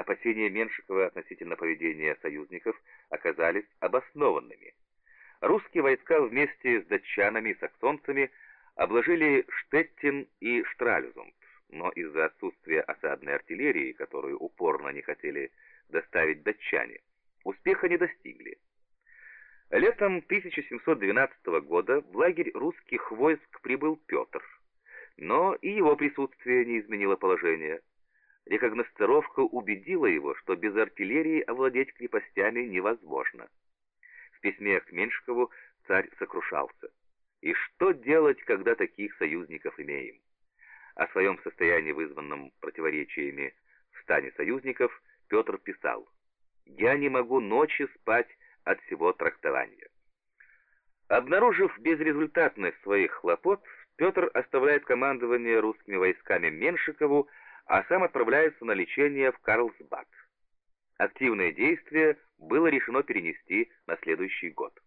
Опасения Меншикова относительно поведения союзников оказались обоснованными. Русские войска вместе с датчанами и саксонцами обложили Штеттин и Штральзунд, но из-за отсутствия осадной артиллерии, которую упорно не хотели доставить датчане, успеха не достигли. Летом 1712 года в лагерь русских войск прибыл Петр, но и его присутствие не изменило положение. Рекогносцировка убедила его, что без артиллерии овладеть крепостями невозможно. В письме к Меншикову царь сокрушался. И что делать, когда таких союзников имеем? О своем состоянии, вызванном противоречиями в стане союзников, Петр писал: «Я не могу ночи спать от всего трактования». Обнаружив безрезультатность своих хлопот, Петр оставляет командование русскими войсками Меншикову, а сам отправляется на лечение в Карлсбад. Активное действие было решено перенести на следующий год.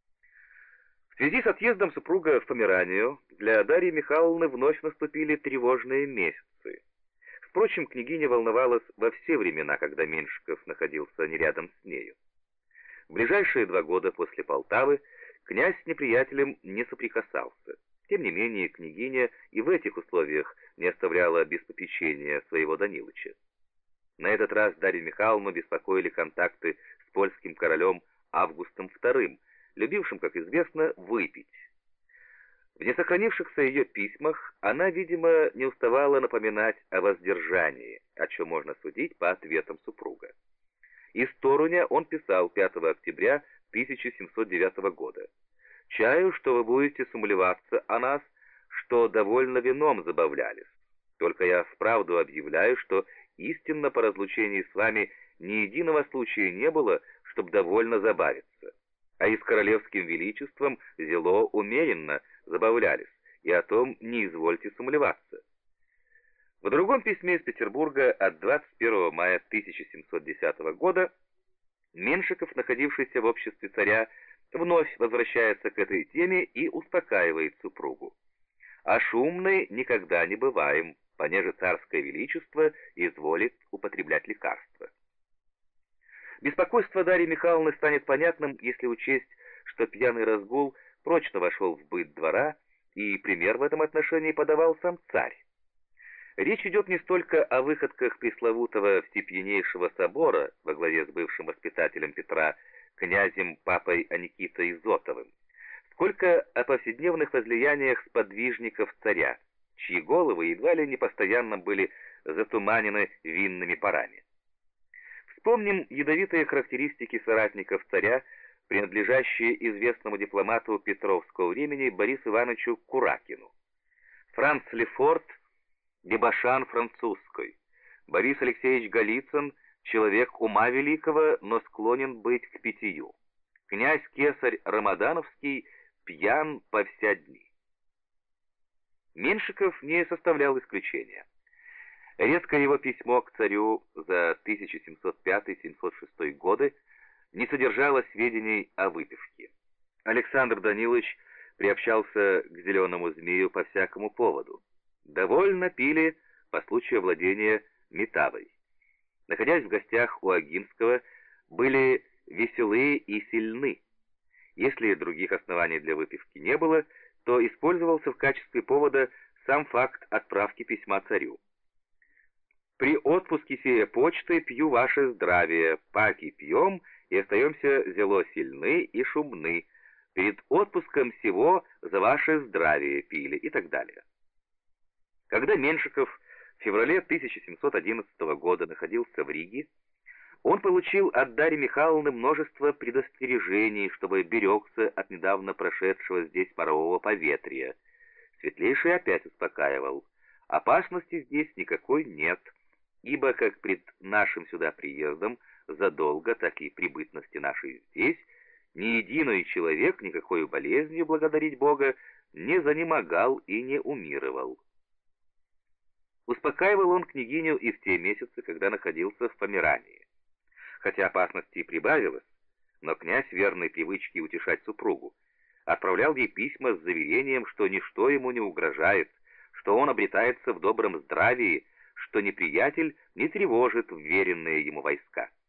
В связи с отъездом супруга в Померанию для Дарьи Михайловны вновь наступили тревожные месяцы. Впрочем, княгиня волновалась во все времена, когда Меншиков находился не рядом с нею. В ближайшие 2 года после Полтавы князь с неприятелем не соприкасался. Тем не менее, княгиня и в этих условиях не оставляла без попечения своего Данилыча. На этот раз Дарью Михайловну беспокоили контакты с польским королем Августом II, любившим, как известно, выпить. В несохранившихся ее письмах она, видимо, не уставала напоминать о воздержании, о чем можно судить по ответам супруга. Из Торуня он писал 5 октября 1709 года: «Чаю, что вы будете сумлеваться о нас, что довольно вином забавлялись. Только я вправду объявляю, что истинно по разлучении с вами ни единого случая не было, чтоб довольно забавиться. А и с королевским величеством зело умеренно забавлялись, и о том не извольте сумлеваться». В другом письме из Петербурга от 21 мая 1710 года Меншиков, находившийся в обществе царя, вновь возвращается к этой теме и успокаивает супругу: «А шумны никогда не бываем, понеже царское величество изволит употреблять лекарства». Беспокойство Дарьи Михайловны станет понятным, если учесть, что пьяный разгул прочно вошел в быт двора, и пример в этом отношении подавал сам царь. Речь идет не столько о выходках пресловутого Всепьянейшего собора во главе с бывшим воспитателем Петра, князем папой Аникитой Изотовым, сколько о повседневных возлияниях сподвижников царя, чьи головы едва ли не постоянно были затуманены винными парами. Вспомним ядовитые характеристики соратников царя, принадлежащие известному дипломату Петровского времени Борису Ивановичу Куракину. Франц Лефорт — дебошан французской, Борис Алексеевич Голицын — человек ума великого, но склонен быть к питью. Князь-кесарь Рамадановский пьян по вся дни. Меншиков не составлял исключения. Редкое его письмо к царю за 1705-1706 годы не содержало сведений о выпивке. Александр Данилович приобщался к зеленому змею по всякому поводу. Довольно пили по случаю владения Метавой. Находясь в гостях у Агинского, были веселы и сильны. Если других оснований для выпивки не было, то использовался в качестве повода сам факт отправки письма царю. «При отпуске сея почты пью ваше здравие, паки пьем и остаемся зело сильны и шумны. Перед отпуском сего за ваше здравие пили» и так далее. Когда Меншиков в феврале 1711 года находился в Риге, он получил от Дарьи Михайловны множество предостережений, чтобы берегся от недавно прошедшего здесь парового поветрия. Светлейший опять успокаивал: «Опасности здесь никакой нет, ибо как пред нашим сюда приездом задолго, так и при бытности нашей здесь ни единый человек никакой болезнью, благодарить Бога, не занемогал и не умировал». Успокаивал он княгиню и в те месяцы, когда находился в Померании. Хотя опасности и прибавилось, но князь, верной привычке утешать супругу, отправлял ей письма с заверением, что ничто ему не угрожает, что он обретается в добром здравии, что неприятель не тревожит вверенные ему войска.